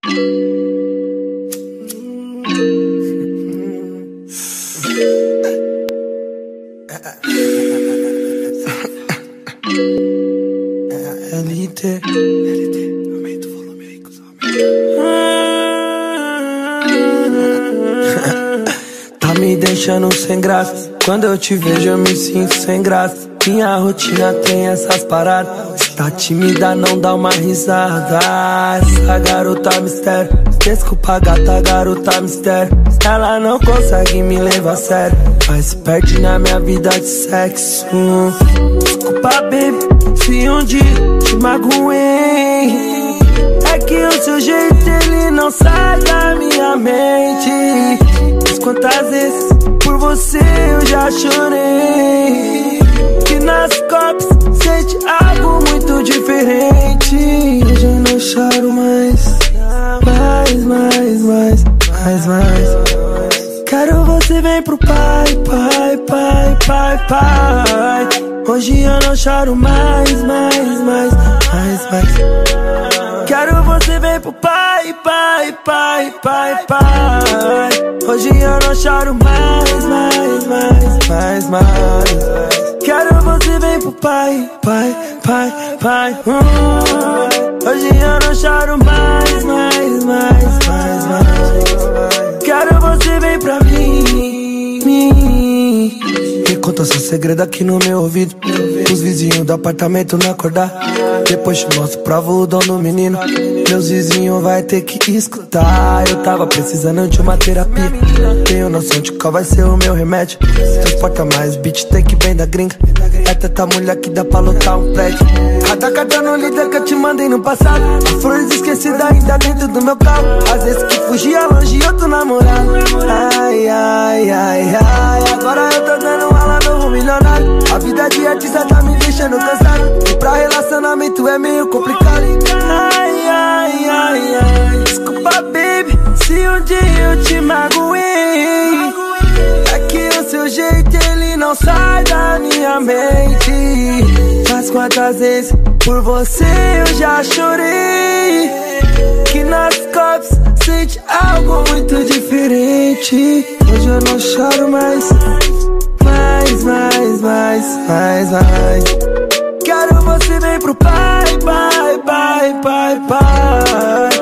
LT, aumenta o volume aí, cuzão. Tá me deixando sem graça. Quando eu te vejo eu me sinto sem graça. Minha rotina tem essas paradas. Tá tímida, não dá uma risada. Essa garota mistério. Desculpa gata, garota mistério. Ela não consegue me levar a sério, mas se perde na minha vida de sexo. Desculpa baby, se um dia te magoei. É que o seu jeito ele não sai da minha mente. Mas quantas vezes por você eu já chorei. Que nas copas sente algo muito diferente. Hoje eu não choro mais. Quero você vem pro pai. Hoje eu não choro mais. Quero você vem pro pai. Hoje eu não choro mais. Quero você vem pro pai. Hoje eu não choro mais. Quero você vem pra mim. Me conta seu segredo aqui no meu ouvido. Os vizinhos do apartamento não acordar. Depois te mostro pra o dono menino. Meus vizinhos vai ter que escutar. Eu tava precisando de uma terapia. Tenho noção de qual vai ser o meu remédio. Transporta mais beat, tem que vem da gringa. É tanta mulher que dá pra lotar um prédio. Cada cartão líder que eu te mandei no passado. As flores esquecidas ainda dentro do meu carro. Às vezes que fugia longe eu tô namorado. Ai. Agora eu tô dando aula novo milionário. A vida de artista tá me deixando cansado. E pra relacionamento é meio complicado. Ai. Desculpa baby, se um dia eu te magoei. É que o seu jeito ele não sai da minha mente. Mas quantas vezes por você eu já chorei. Que nas copas sente algo muito diferente. Hoje eu não choro mais. Quero você vem pro pai.